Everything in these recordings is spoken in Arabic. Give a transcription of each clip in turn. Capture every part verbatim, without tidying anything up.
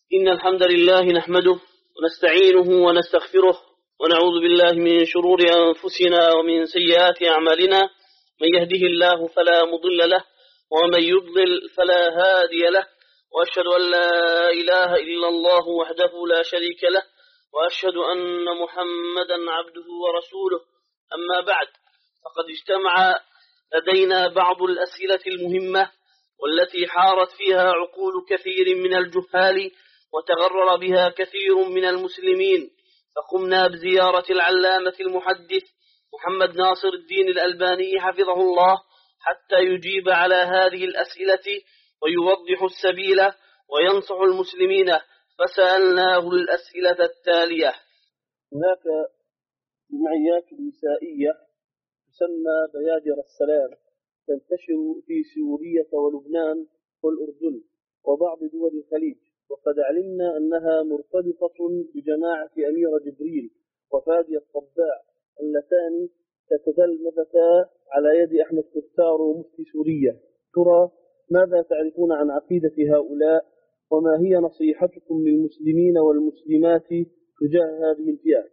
إن الحمد لله نحمده ونستعينه ونستغفره ونعوذ بالله من شرور أنفسنا ومن سيئات أعمالنا. من يهده الله فلا مضل له ومن يضلل فلا هادي له، وأشهد أن لا إله إلا الله وحده لا شريك له، وأشهد أن محمدا عبده ورسوله. أما بعد، فقد اجتمع لدينا بعض الأسئلة المهمة والتي حارت فيها عقول كثير من الجهال وتغرر بها كثير من المسلمين، فقمنا بزيارة العلامة المحدث محمد ناصر الدين الألباني حفظه الله حتى يجيب على هذه الأسئلة ويوضح السبيل وينصح المسلمين، فسألناه الأسئلة التالية. هناك جمعيات نسائية تسمى بيادر السلام تنتشر في سوريا ولبنان والأردن وبعض دول الخليج، وقد علمنا أنها مرتبطة بجماعة أمير جبريل وفادي الطباع اللتان تتتلمذتا على يد أحمد كفتار مفتي سوريا. ترى ماذا تعرفون عن عقيدة هؤلاء، وما هي نصيحتكم للمسلمين والمسلمات تجاه هذه الفئات؟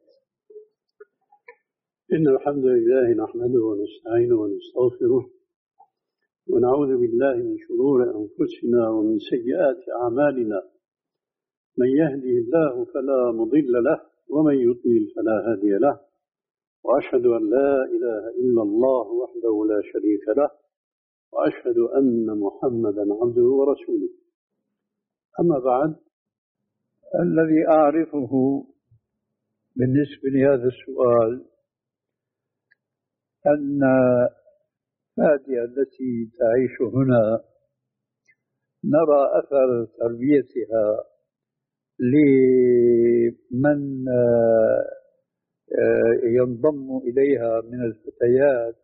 إن الحمد لله نحمده ونستعينه ونستغفره ونعوذ بالله من شرور أنفسنا ومن سيئات أعمالنا. من يهده الله فلا مضل له ومن يضلل فلا هادي له، وأشهد أن لا إله إلا الله وحده لا شريك له، وأشهد أن محمدا عبده ورسوله. أما بعد، الذي أعرفه بالنسبة لهذا السؤال أن فادية التي تعيش هنا نرى أثر تربيتها لمن ينضم إليها من الفتيات،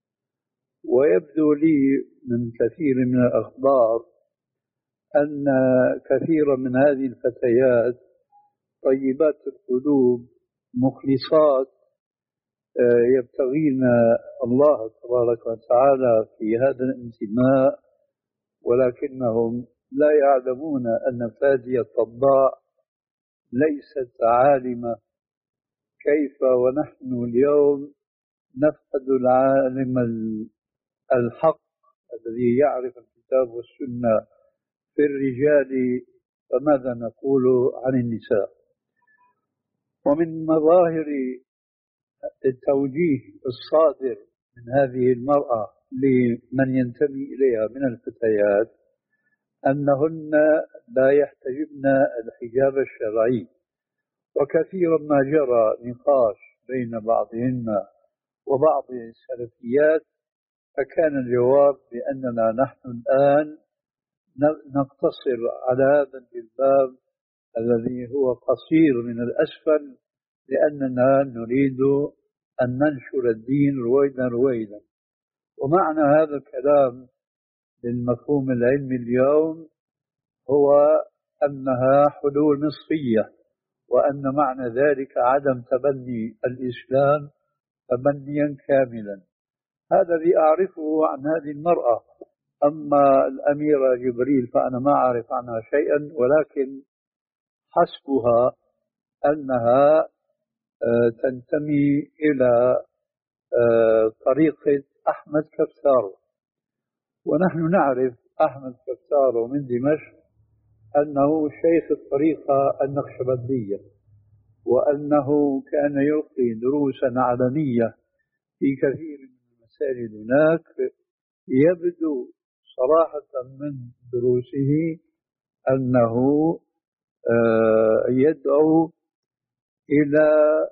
ويبدو لي من كثير من الأخبار أن كثير من هذه الفتيات طيبات القلوب مخلصات يبتغين الله تبارك وتعالى في هذا الانتماء، ولكنهم لا يعلمون أن فادي الطباع ليست عالمة. كيف ونحن اليوم نفقد العالم الحق الذي يعرف الكتاب والسنة في الرجال، فماذا نقول عن النساء؟ ومن مظاهر التوجيه الصادر من هذه المرأة لمن ينتمي إليها من الفتيات أنهن لا يحتجبن الحجاب الشرعي، وكثيرا ما جرى نقاش بين بعضهن وبعض السلفيات، فكان الجواب بأننا نحن الآن نقتصر على هذا الجلباب الذي هو قصير من الأسفل، لأننا نريد أن ننشر الدين رويدا رويدا. ومعنى هذا الكلام للمفهوم العلمي اليوم هو أنها حلول نصفية، وأن معنى ذلك عدم تبني الإسلام تبنيا كاملا. هذا الذي أعرفه عن هذه المرأة. أما الأميرة جبريل فأنا ما أعرف عنها شيئا، ولكن حسبها أنها تنتمي إلى طريقة أحمد كفتار، ونحن نعرف أحمد كفتار من دمشق أنه شيخ الطريقة النقشبندية، وأنه كان يلقي دروسا علنية في كثير من المساجد هناك. يبدو صراحة من دروسه أنه يدعو إلى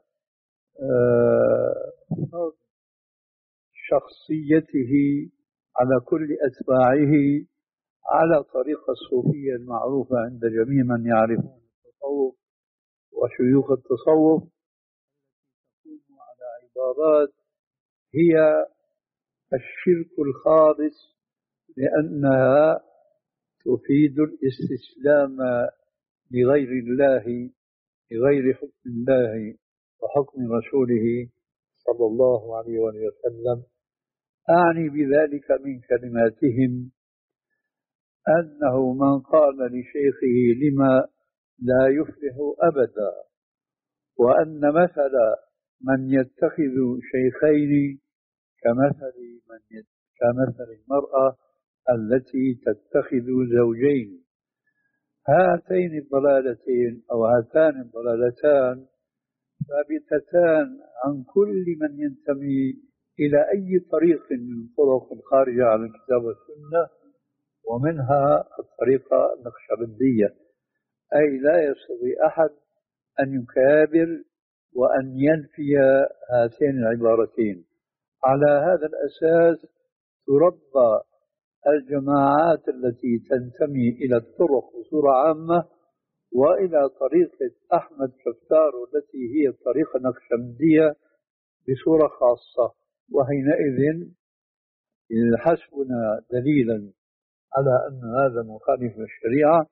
شخصيته على كل أتباعه على طريقة الصوفية المعروفة عند جميع من يعرفون التصوف وشيوخ التصوف، تقوم على عبارات هي الشرك الخالص، لأنها تفيد الاستسلام لغير الله، لغير حكم الله وحكم رسوله صلى الله عليه وسلم. أعني بذلك من كلماتهم أنه من قال لشيخه لما لا يفلح أبدا، وأن مثل من يتخذ شيخين كمثل من يت... كمثل المرأة التي تتخذ زوجين. هاتين الضلالتين أو هاتان الضلالتان ثابتتان عن كل من ينتمي إلى أي طريق من طرق الخارجة عن الكتاب والسنة، ومنها الطريقة النقشبندية. أي لا يستطيع أحد أن يكابر وأن ينفي هاتين العبارتين. على هذا الأساس تربى الجماعات التي تنتمي إلى الطرق بصورة عامة وإلى طريقة أحمد كفتار التي هي الطريقة النقشبندية بصورة خاصة. وحينئذ حسبنا دليلا على أن هذا مخالف للشريعة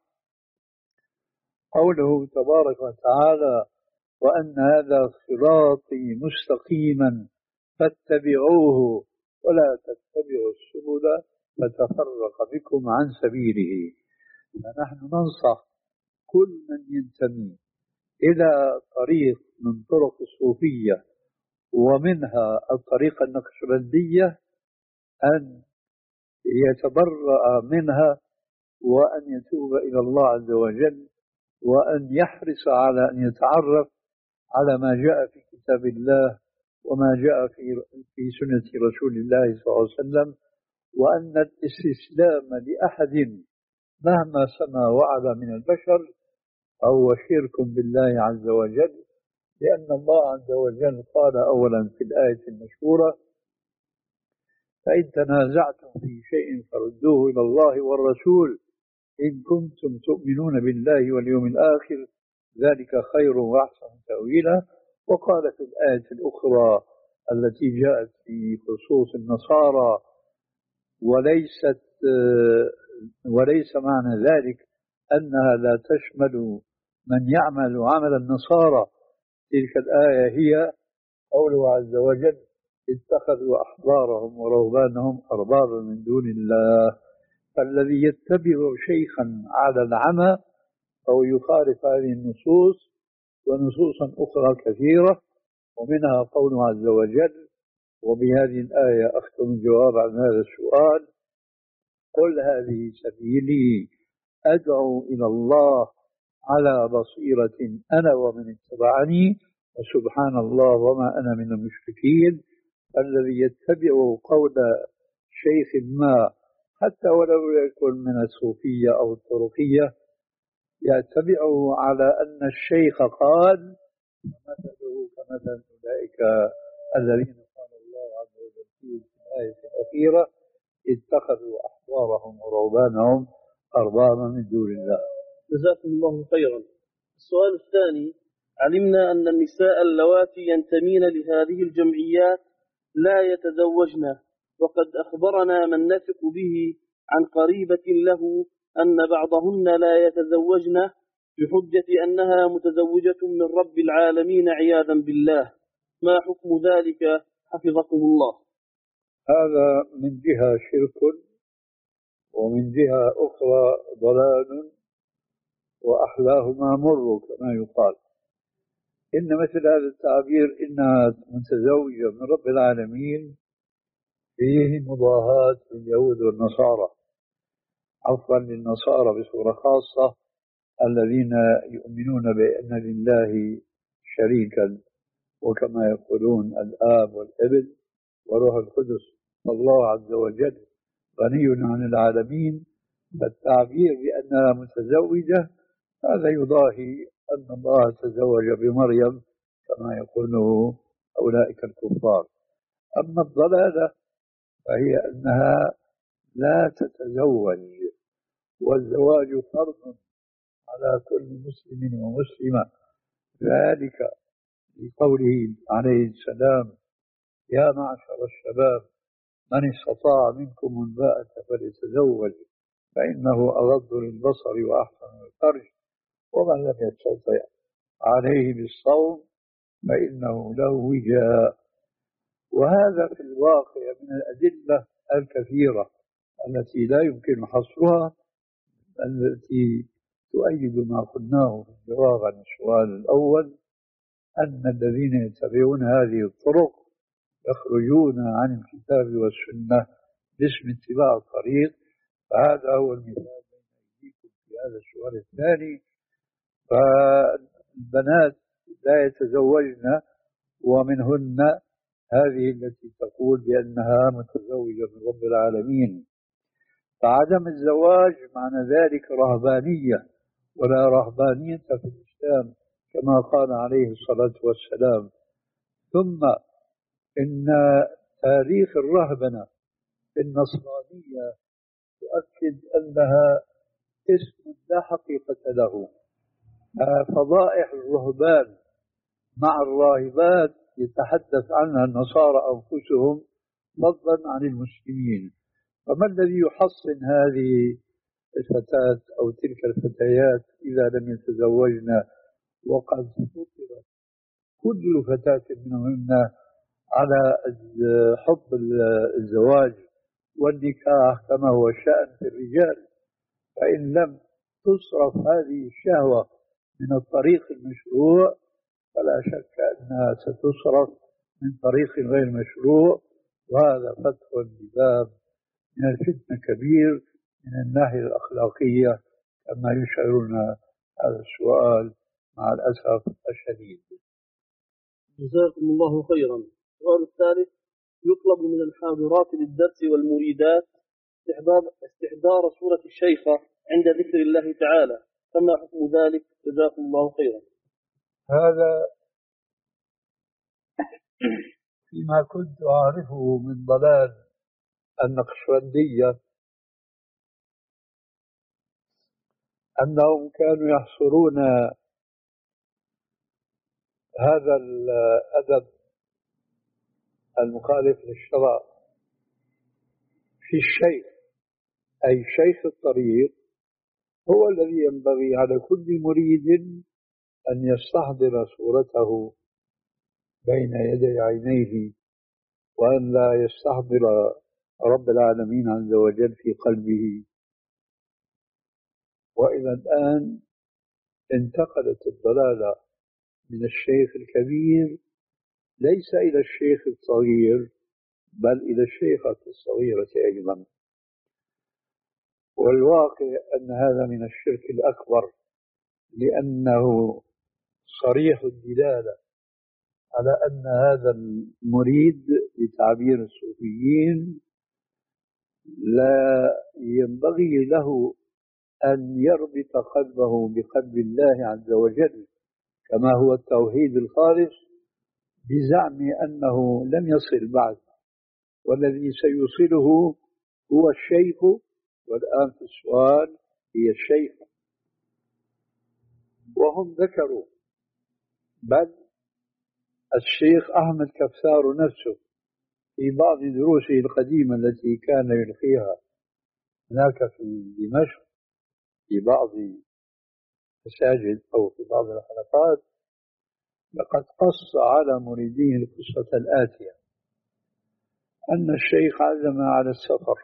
قوله تبارك وتعالى: وأن هذا صراطي مستقيما فاتبعوه ولا تتبعوا السبل فتفرق بكم عن سبيله. فنحن ننصح كل من ينتمي إلى طريق من طرق الصوفية ومنها الطريقة النقشبندية أن يتبرأ منها وأن يتوب إلى الله عز وجل، وأن يحرص على أن يتعرف على ما جاء في كتاب الله وما جاء في في سنة رسول الله صلى الله عليه وسلم، وأن الاستسلام لأحد مهما سما وعلى من البشر فهو شرك بالله عز وجل، لأن الله عز وجل قال أولا في الآية المشهورة: فإن تنازعتم في شيء فردوه إلى الله والرسول إن كنتم تؤمنون بالله واليوم الآخر ذلك خير وأحسن تأويلا. وقال في الآية الأخرى التي جاءت في خصوص النصارى: وليست وليس معنى ذلك أنها لا تشمل من يعمل عمل النصارى. تلك الآية هي قوله عز وجل: اتخذوا أحبارهم ورهبانهم أربابا من دون الله. فالذي يتبع شيخا على العمى أو يخالف هذه النصوص ونصوصا أخرى كثيرة، ومنها قوله عز وجل، وبهذه الآية أختم الجواب عن هذا السؤال: قل هذه سبيلي أدعو إلى الله على بصيرة أنا ومن اتبعني وسبحان الله وما أنا من المشركين. الذي يتبع قول شيخ ما حتى ولو يكن من الصوفية أو الطرقية يتبعه على أن الشيخ قال، مثله كمثل أولئك الذين قال الله عز وجل في الآية الأخيرة: اتخذوا أحبارهم ورهبانهم أربابا من دون الله. جزاكم الله خيرا. السؤال الثاني: علمنا أن النساء اللواتي ينتمين لهذه الجمعيات لا يتزوجن، وقد أخبرنا من نثق به عن قريبة له أن بعضهن لا يتزوجن بحجة أنها متزوجة من رب العالمين عياذا بالله، ما حكم ذلك حفظكم الله؟ هذا من جهة شرك، ومن جهة أخرى ضلال، وأحلاهما مر كما يقال. إن مثل هذا التعبير إنها متزوجة من رب العالمين فيه مضاهاة لليهود والنصارى، عفوا للنصارى بصورة خاصة الذين يؤمنون بأن لله شريكا، وكما يقولون الآب والابن وروح القدس. الله عز وجل غني عن العالمين، فالتعبير بأنها متزوجة هذا يضاهي أن الله تزوج بمريم كما يقوله أولئك الكفار. أما الضلالة فهي أنها لا تتزوج، والزواج فرض على كل مسلم ومسلمة، ذلك لقوله عليه السلام: يا معشر الشباب من استطاع منكم الباءة فليتزوج فإنه أغض للبصر وأحسن للفرج، ومن لم يستطع عليه بالصوم فإنه له وجاء. وهذا في الواقع من الأدلة الكثيرة التي لا يمكن حصرها، التي تؤيد ما قلناه في الجواب عن السؤال الأول، أن الذين يتبعون هذه الطرق يخرجون عن الكتاب والسنة باسم اتباع الطريق. فهذا هو المثال بين أيديكم في هذا السؤال الثاني. فالبنات لا يتزوجن، ومنهن هذه التي تقول بأنها متزوجة من رب العالمين. فعدم الزواج معنى ذلك رهبانية، ولا رهبانية في الإسلام كما قال عليه الصلاة والسلام. ثم إن تاريخ الرهبنة في النصرانية تؤكد أنها اسم لا حقيقة له. فضائح الرهبان مع الراهبات يتحدث عنها النصارى أنفسهم فضلا عن المسلمين. فما الذي يحصن هذه الفتاة أو تلك الفتيات إذا لم يتزوجن، وقد فطرت كل فتاة منهن على حب الزواج والنكاح كما هو الشأن في الرجال؟ فإن لم تصرف هذه الشهوة من الطريق المشروع فلا شك أنها ستصرف من طريق غير مشروع، وهذا فتح لباب من الفتنة كبير من الناحية الأخلاقية كما يشعرنا هذا السؤال مع الأسف الشديد. جزاكم الله خيرا. السؤال الثالث: يطلب من الحاضرات للدرس والمريدات استحضار استحضار سورة الشيخة عند ذكر الله تعالى، فما حكم ذلك؟ جزاكم الله خيرا. هذا فيما كنت أعرفه من ضلال النقشبندية أنهم كانوا يحصرون هذا الأدب المخالف للشرع في الشيخ، أي شيخ الطريق هو الذي ينبغي على كل مريد أن يستحضر صورته بين يدي عينيه، وأن لا يستحضر رب العالمين عز وجل في قلبه. وإلى الآن انتقلت الضلالة من الشيخ الكبير ليس إلى الشيخ الصغير بل إلى الشيخة الصغيرة أيضا. والواقع أن هذا من الشرك الأكبر، لأنه صريح الدلالة على أن هذا المريد بتعبير الصوفيين لا ينبغي له أن يربط قلبه بقلب الله عز وجل كما هو التوحيد الخالص، بزعم أنه لم يصل بعد، والذي سيوصله هو الشيخ. والآن في السؤال هي الشيخ، وهم ذكروا بل الشيخ أحمد كفسار نفسه في بعض دروسه القديمة التي كان يلقيها هناك في دمشق في بعض المساجد أو في بعض الحلقات، لقد قص على مريديه القصة الآتية: أن الشيخ عزم على السفر،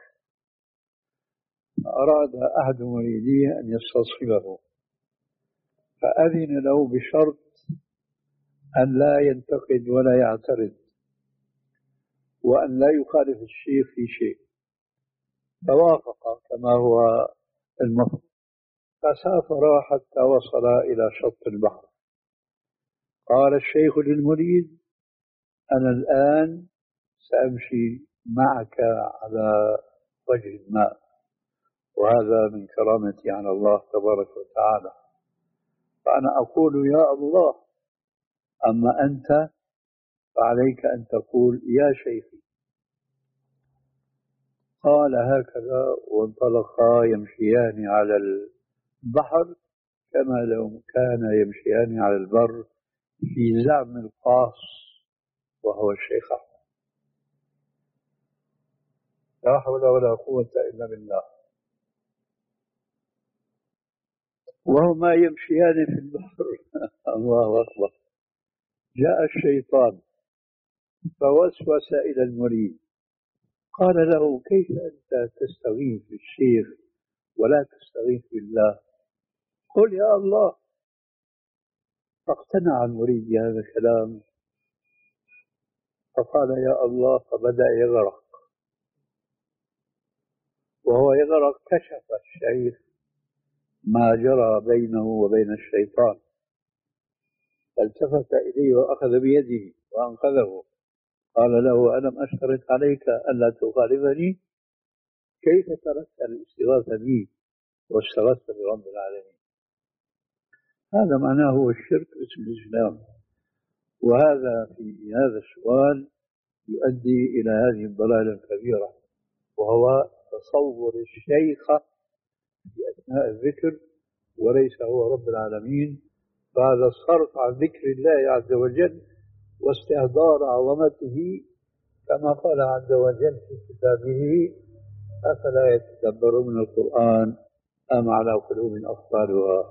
أراد أحد مريديه أن يستصحبه، فأذن له بشرط أن لا ينتقد ولا يعترض، وأن لا يخالف الشيخ في شيء، فوافق كما هو المفروض. فسافر حتى وصل إلى شط البحر. قال الشيخ للمريد: أنا الآن سأمشي معك على وجه الماء، وهذا من كرامتي على الله تبارك وتعالى، فأنا أقول يا الله، أما أنت فعليك أن تقول يا شيخي. قال هكذا، وانطلقا يمشيان على البحر كما لو كان يمشيان على البر في زعم القاص وهو الشيخ أحمد. لا حول ولا قوة إلا بالله. وهما يمشيان في البحر الله أكبر، جاء الشيطان فوسوس إلى المريد، قال له: كيف أنت تستغيث بالشيخ ولا تستغيث بالله؟ قل يا الله. فاقتنع المريد بهذا الكلام فقال يا الله، فبدأ يغرق. وهو يغرق كشف الشيخ ما جرى بينه وبين الشيطان، فالتفت إليه وأخذ بيده وأنقذه. قال له ألم أشترط عليك ألا تخالفني؟ كيف تركت الاستغاثة بي واستغثت برب العالمين؟ هذا معناه هو الشرك باسم الإسلام. وهذا في هذا السؤال يؤدي إلى هذه الضلالة الكبيرة، وهو تصور الشيخ في أثناء الذكر وليس هو رب العالمين. فهذا الصرف عن ذكر الله عز وجل واستهدار عظمته، كما قال عز وجل في كتابه أفلا يتدبرون القرآن أم على قلوب أقفالها.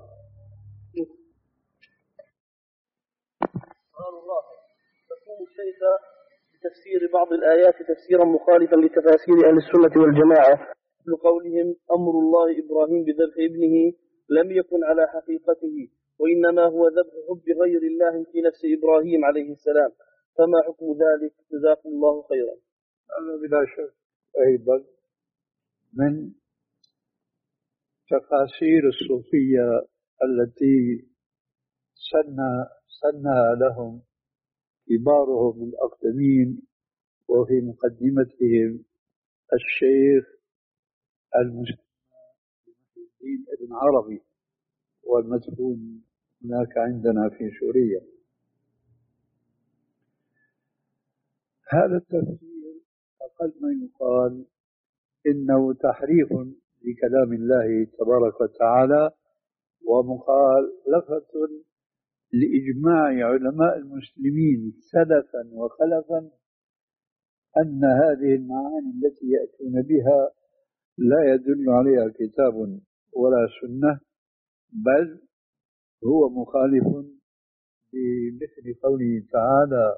سؤال الله: تقول الشيخ بتفسير بعض الآيات تفسيرا مخالفا لتفاسير أهل السنة والجماعة، مثل قولهم أمر الله إبراهيم بذبح ابنه لم يكن على حقيقته، وإنما هو ذبح حب غير الله في نفس إبراهيم عليه السلام، فما حكم ذلك؟ جزاكم الله خيرا. هذا بلا شك أيضا من تفاسير الصوفية التي سنى سنها لهم كبارهم الأقدمين، وفي مقدمتهم الشيخ المسلم الدين ابن عربي والمدفون هناك عندنا في سوريا. هذا التفسير أقل ما يقال إنه تحريف لكلام الله تبارك وتعالى، ومخالفة لإجماع علماء المسلمين سلفا وخلفا أن هذه المعاني التي يأتون بها لا يدل عليها كتاب ولا سنة، بل هو مخالف بمثل قوله تعالى: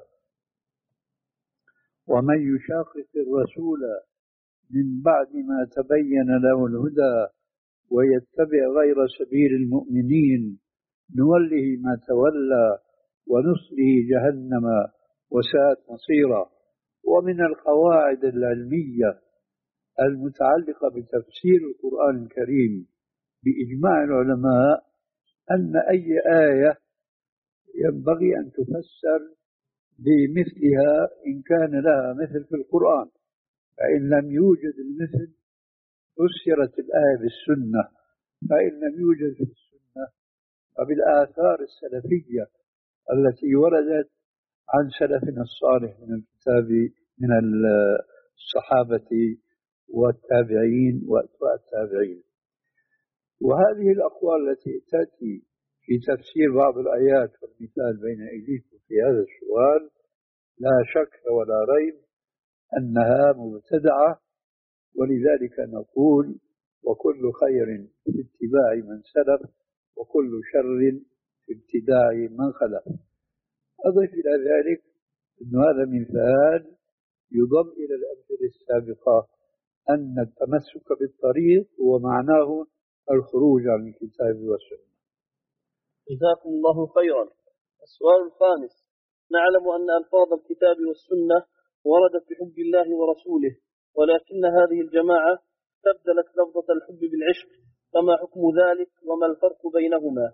ومن يشاقق الرسول من بعد ما تبين له الهدى ويتبع غير سبيل المؤمنين نوله ما تولى ونصله جهنم وساءت مصيرا. ومن القواعد العلمية المتعلقة بتفسير القرآن الكريم بإجماع العلماء أن أي آية ينبغي أن تفسر بمثلها إن كان لها مثل في القرآن، فإن لم يوجد المثل فسرت الآية بالسنة، فإن لم يوجد في السنة فبالآثار السلفية التي وردت عن سلفنا الصالح من الكتاب من الصحابة والتابعين وأتباع التابعين. وهذه الأقوال التي تأتي في تفسير بعض الآيات والمثال بين أيديكم في هذا السؤال لا شك ولا ريب أنها مبتدعة، ولذلك نقول: وكل خير في اتباع من سلف، وكل شر في ابتداع من خلف. أضف إلى ذلك أن هذا مثال يضم إلى الأمثلة السابقة أن التمسك بالطريق هو معناه الخروج عن الكتاب والسنة. جزاكم الله خيرا. السؤال الخامس: نعلم أن ألفاظ الكتاب والسنة وردت بحب الله ورسوله، ولكن هذه الجماعة استبدلت لفظة الحب بالعشق، فما حكم ذلك وما الفرق بينهما؟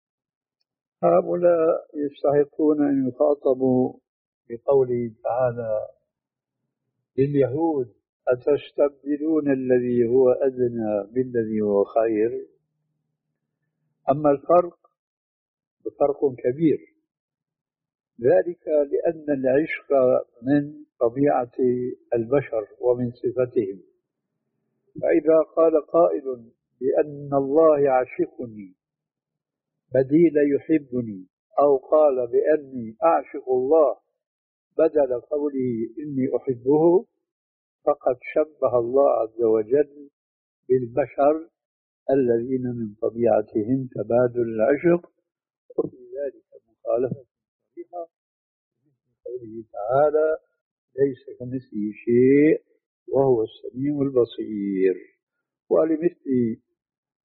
هؤلاء يستحقون أن يخاطبوا بقوله تعالى لليهود: أتستبدلون الذي هو أدنى بالذي هو خير. أما الفرق فرق كبير، ذلك لأن العشق من طبيعة البشر ومن صفتهم، فإذا قال قائل بأن الله يعشقني بديل يحبني، أو قال بأني أعشق الله بدل قوله إني أحبه، فقد شبه الله عز وجل بالبشر الذين من طبيعتهم تبادل العشق، وفي ذلك مخالفة صريحة مثل قوله تعالى: ليس كمثله شيء وهو السميع البصير. ولمثل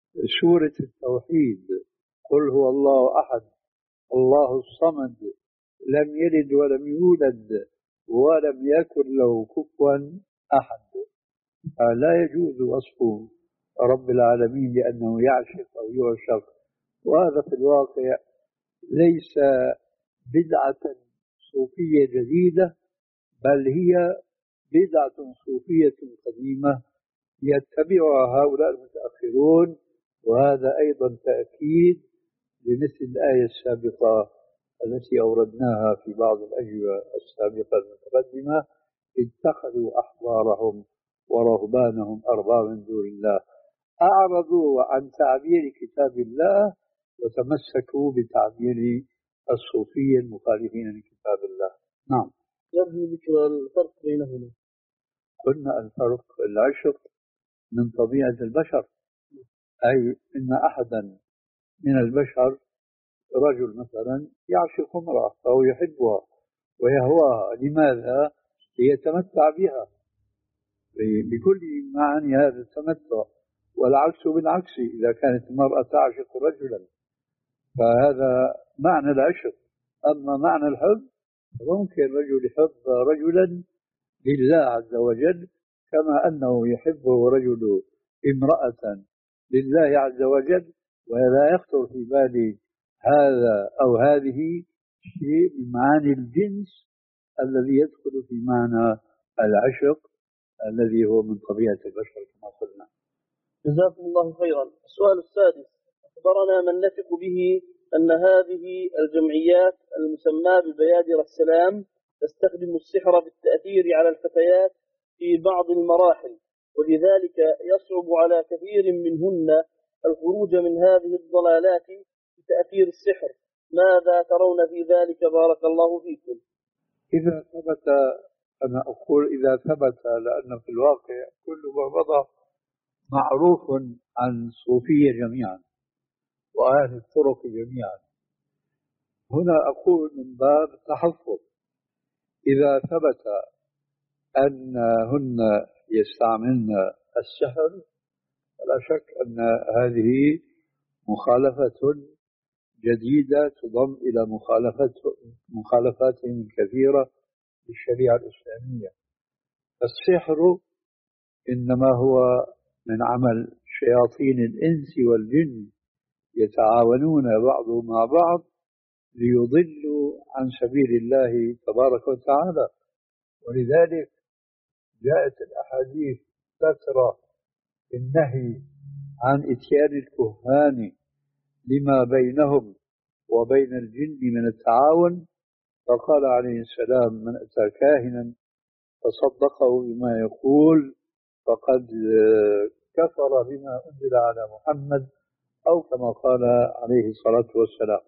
سورة التوحيد، قل هو الله أحد الله الصمد لم يلد ولم يولد ولم يكن له كفوا أحد. لا يجوز وصف رب العالمين بأنه يعشق أو يعشق، وهذا في الواقع ليس بدعة صوفية جديدة، بل هي بدعة صوفية قديمة يتبعها هؤلاء المتأخرون، وهذا أيضا تأكيد لمثل الآية السابقة التي أوردناها في بعض الأجوبة السابقة المتقدمة: اتخذوا أحبارهم ورهبانهم أربابا من دون الله، أعرضوا عن تعبير كتاب الله وتمسكوا بتعبير الصوفية المخالفين لكتاب الله. نعم. يرجو ذكر الفرق بينهما. قلنا الفرق العشق من طبيعة البشر، أي إن أحدا من البشر، رجل مثلا يعشق امرأة أو يحبها ويهواها، لماذا؟ ليتمتع بها بكل معاني هذا التمتع، والعكس بالعكس إذا كانت المرأة تعشق رجلا، فهذا معنى العشق. أما معنى الحب ممكن رجل يحب رجلا لله عز وجل، كما أنه يحبه رجل امرأة لله عز وجل، ولا يخطر في بالي هذا أو هذه شيء من معاني الجنس الذي يدخل في معنى العشق الذي هو من طبيعة البشر كما قلنا. جزاكم الله خيرا. السؤال السادس: أخبرنا من نثق به أن هذه الجمعيات المسماة ببيادر السلام تستخدم السحر بالتأثير على الفتيات في بعض المراحل، ولذلك يصعب على كثير منهن الخروج من هذه الضلالات بتأثير السحر. ماذا ترون في ذلك بارك الله فيكم؟ إذا ثبت، أنا أقول إذا ثبت، لأن في الواقع كل ما مضى معروف عن الصوفية جميعا وأهل الطرق جميعا. هنا أقول من باب التحفظ، إذا ثبت أنهن يستعملن السحر فلا شك أن هذه مخالفة جديدة تضم إلى مخالفات مخالفاتهم الكثيرة للشريعة الإسلامية. السحر إنما هو من عمل شياطين الإنس والجن يتعاونون بعضهم مع بعض ليضلوا عن سبيل الله تبارك وتعالى، ولذلك جاءت الأحاديث كثرة النهي عن إتيان الكهان لما بينهم وبين الجن من التعاون، فقال عليه السلام: من أتى كاهنا فصدقه بما يقول فقد كفر بما أنزل على محمد، أو كما قال عليه الصلاة والسلام.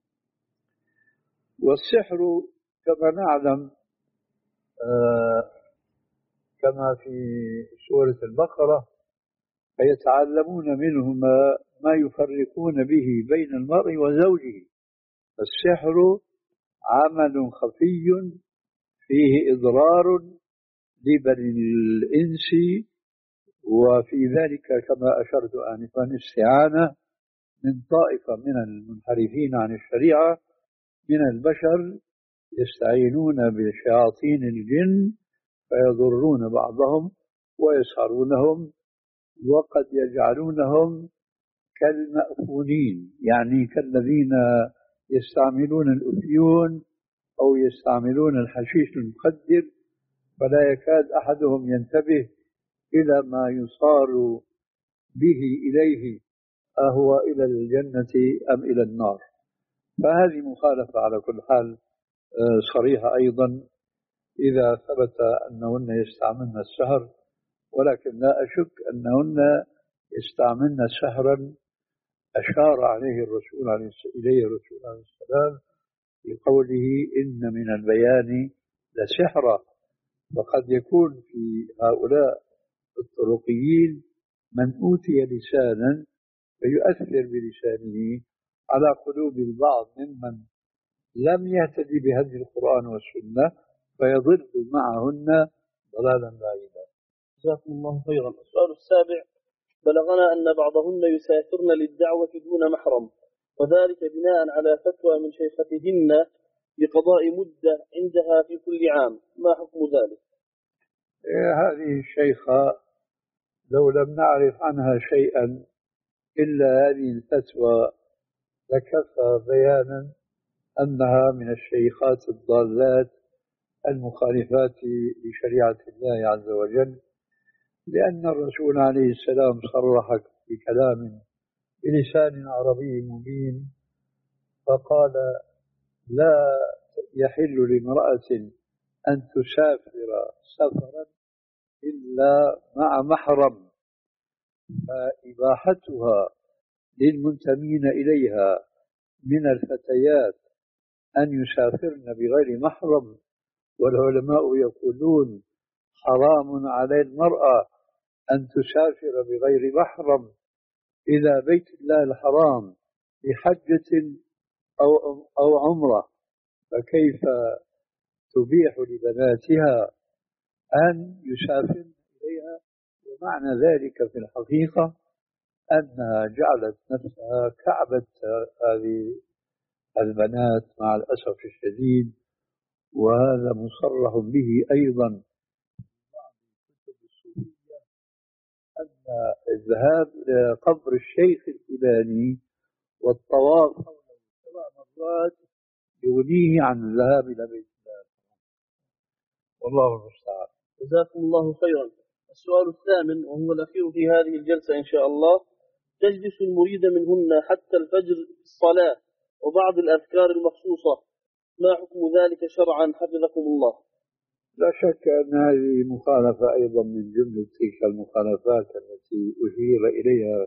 والسحر كما نعلم آه كما في سورة البقرة: فيتعلمون منهما ما يفرقون به بين المرء وزوجه. السحر عمل خفي فيه إضرار لبني الإنس، وفي ذلك كما أشرت آنفا استعانة من طائفة من المنحرفين عن الشريعة من البشر يستعينون بشياطين الجن فيضرون بعضهم ويسحرونهم، وقد يجعلونهم كالمأفونين، يعني كالذين يستعملون الأفيون أو يستعملون الحشيش المخدر، فلا يكاد أحدهم ينتبه إلى ما يصار به إليه، أهو إلى الجنة أم إلى النار. فهذه مخالفة على كل حال صريحة أيضا إذا ثبت أنهن يستعملن السحر، ولكن لا أشك أنهن يستعملن سحرا أشار عليه الرسول عليه إليه الرسول عليه السلام بقوله: إن من البيان لسحرا. وقد يكون في هؤلاء الطرقيين من أوتي لسانا فيؤثر بلسانه على قلوب البعض ممن لم يهتدي بهدي القرآن والسنة فيضل معهن ضلالا بعيدا. جزاكم الله خيرا. السؤال السابع: بلغنا أن بعضهن يسافرن للدعوة دون محرم، وذلك بناء على فتوى من شيختهن لقضاء مدة عندها في كل عام، ما حكم ذلك؟ إيه هذه الشيخة لو لم نعرف عنها شيئا إلا هذه الفتوى لكفى بيانا أنها من الشيخات الضالات المخالفات لشريعة الله عز وجل، لأن الرسول عليه السلام صرح بكلام بلسان عربي مبين فقال: لا يحل لامرأة أن تسافر سفرا إلا مع محرم، فإباحتها للمنتمين إليها من الفتيات أن يسافرن بغير محرم، والعلماء يقولون حرام على المرأة أن تسافر بغير محرم إلى بيت الله الحرام لحجة أو أو عمرة، فكيف تبيح لبناتها أن يسافرن إليها؟ ومعنى ذلك في الحقيقة أنها جعلت نفسها كعبة هذه البنات مع الأسف الشديد، وهذا مصرح به أيضا في كتب الصوفية، أن الذهاب إلى قبر الشيخ الفلاني والطواف حوله سبع مرات يغنيه عن الذهاب إلى بيت الله، والله المستعان. جزاكم الله خيرا. السؤال الثامن وهو الأخير في هذه الجلسة إن شاء الله: تجلس المريد منهن حتى الفجر في الصلاة وبعض الأذكار المخصوصة، ما حكم ذلك شرعا حفظكم الله؟ لا شك أن هذه مخالفة أيضا من جملة تلك المخالفات التي أشير إليها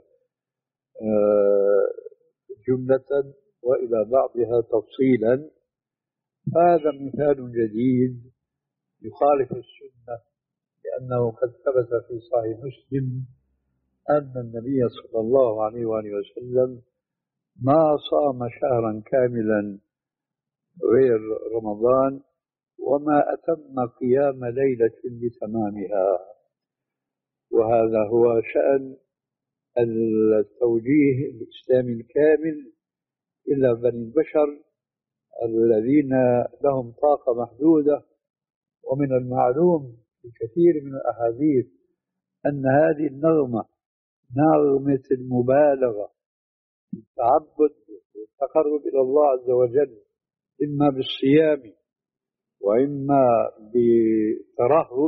جملة وإلى بعضها تفصيلا. هذا مثال جديد يخالف السنة، لأنه قد ثبت في صحيح مسلم أن النبي صلى الله عليه وآله وسلم ما صام شهرا كاملا غير رمضان وما أتم قيام ليلة بتمامها، وهذا هو شأن التوجيه الإسلامي الكامل إلى بني البشر الذين لهم طاقة محدودة. ومن المعلوم في كثير من الأحاديث أن هذه النغمة نغمة المبالغة في التعبد والتقرب إلى الله عز وجل، إما بالصيام وإما بالترهب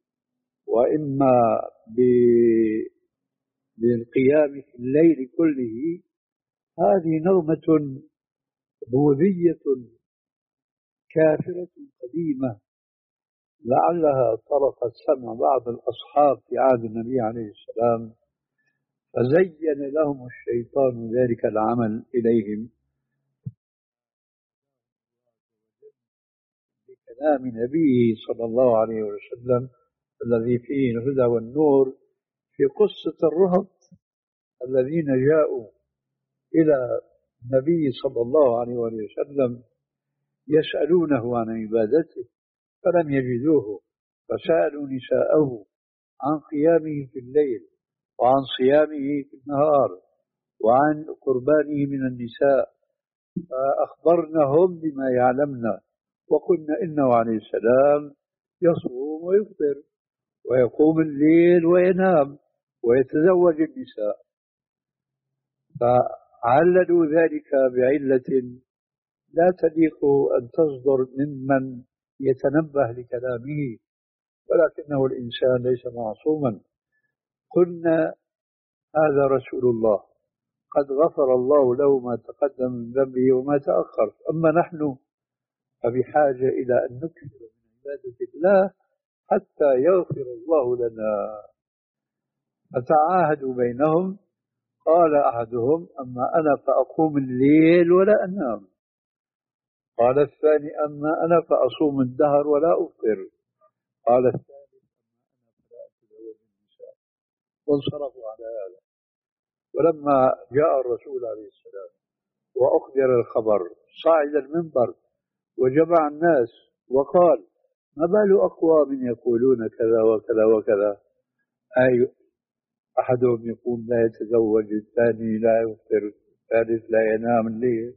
وإما بالقيام في الليل كله. هذه نغمة بوذية كافرة قديمة لعلها طرقت سمع بعض الأصحاب في عهد النبي عليه السلام، فزين لهم الشيطان ذلك العمل إليهم بكلام نبيه صلى الله عليه وسلم الذي فيه الهدى والنور، في قصة الرهط الذين جاءوا إلى النبي صلى الله عليه وسلم يسألونه عن عبادته فلم يجدوه، فسألوا نساءه عن قيامه في الليل وعن صيامه في النهار وعن قربانه من النساء، فأخبرنهم بما يعلمنا، وقلنا إنه عليه السلام يصوم ويفطر ويقوم الليل وينام ويتزوج النساء، فعللوا ذلك بعلة لا تليق أن تصدر ممن يتنبه لكلامه، ولكنه الإنسان ليس معصوما. قلنا هذا رسول الله قد غفر الله له ما تقدم من ذنبه وما تأخر، أما نحن فبحاجة إلى أن نكثر من عبادة الله حتى يغفر الله لنا. فتعاهدوا بينهم، قال أحدهم: أما أنا فأقوم الليل ولا أنام، قال الثاني: أما أنا فأصوم الدهر ولا أفطر، قال الثالث: أما أنا فلا أتزوج النساء، وانصرفوا على هذا. ولما جاء الرسول عليه السلام وأخبر الخبر صعد المنبر وجمع الناس وقال: ما بال أقوام يقولون كذا وكذا وكذا، أي أحدهم يقول لا يتزوج، الثاني لا يفطر، الثالث لا ينام الليل.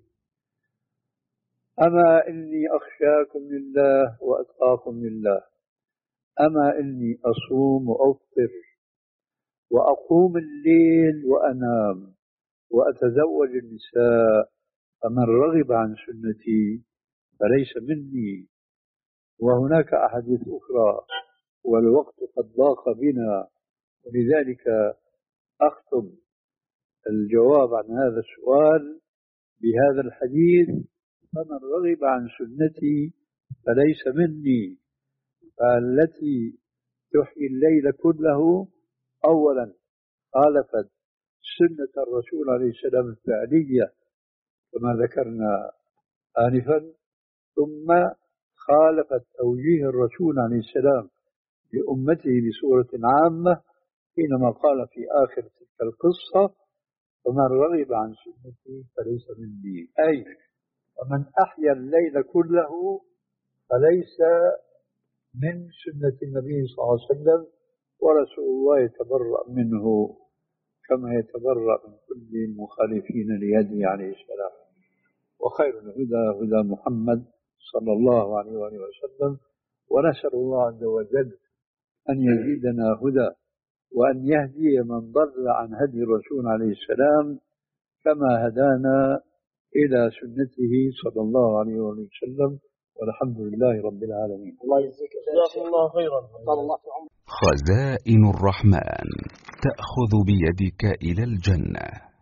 أما إني أخشاكم لله وأتقاكم لله، أما إني أصوم وأفطر وأقوم الليل وأنام وأتزوج النساء، فمن رغب عن سنتي فليس مني. وهناك أحاديث أخرى والوقت قد ضاق بنا، ولذلك أختم الجواب عن هذا السؤال بهذا الحديث: فمن رغب عن سنتي فليس مني. فالتي تحيي الليل كله أولا خالفت سنة الرسول عليه السلام الفعلية كما ذكرنا آنفا، ثم خالفت توجيه الرسول عليه السلام لأمته بصورة عامة حينما قال في آخر تلك القصة: ومن رغب عن سنتي فليس مني، أي ومن أحيا الليل كله فليس من سنة النبي صلى الله عليه وسلم، ورسول الله يتبرأ منه كما يتبرأ من كل المخالفين لهديه عليه السلام. وخير الهدى هدى محمد صلى الله عليه وآله وسلم. ونسأل الله عز وجل أن يزيدنا هدى وأن يهدي من ضل عن هدي الرسول عليه السلام كما هدانا إلى سنته صلى الله عليه وسلم. والحمد لله رب العالمين. الله يجزيك الله خيرا. خزائن الرحمن تأخذ بيدك إلى الجنة.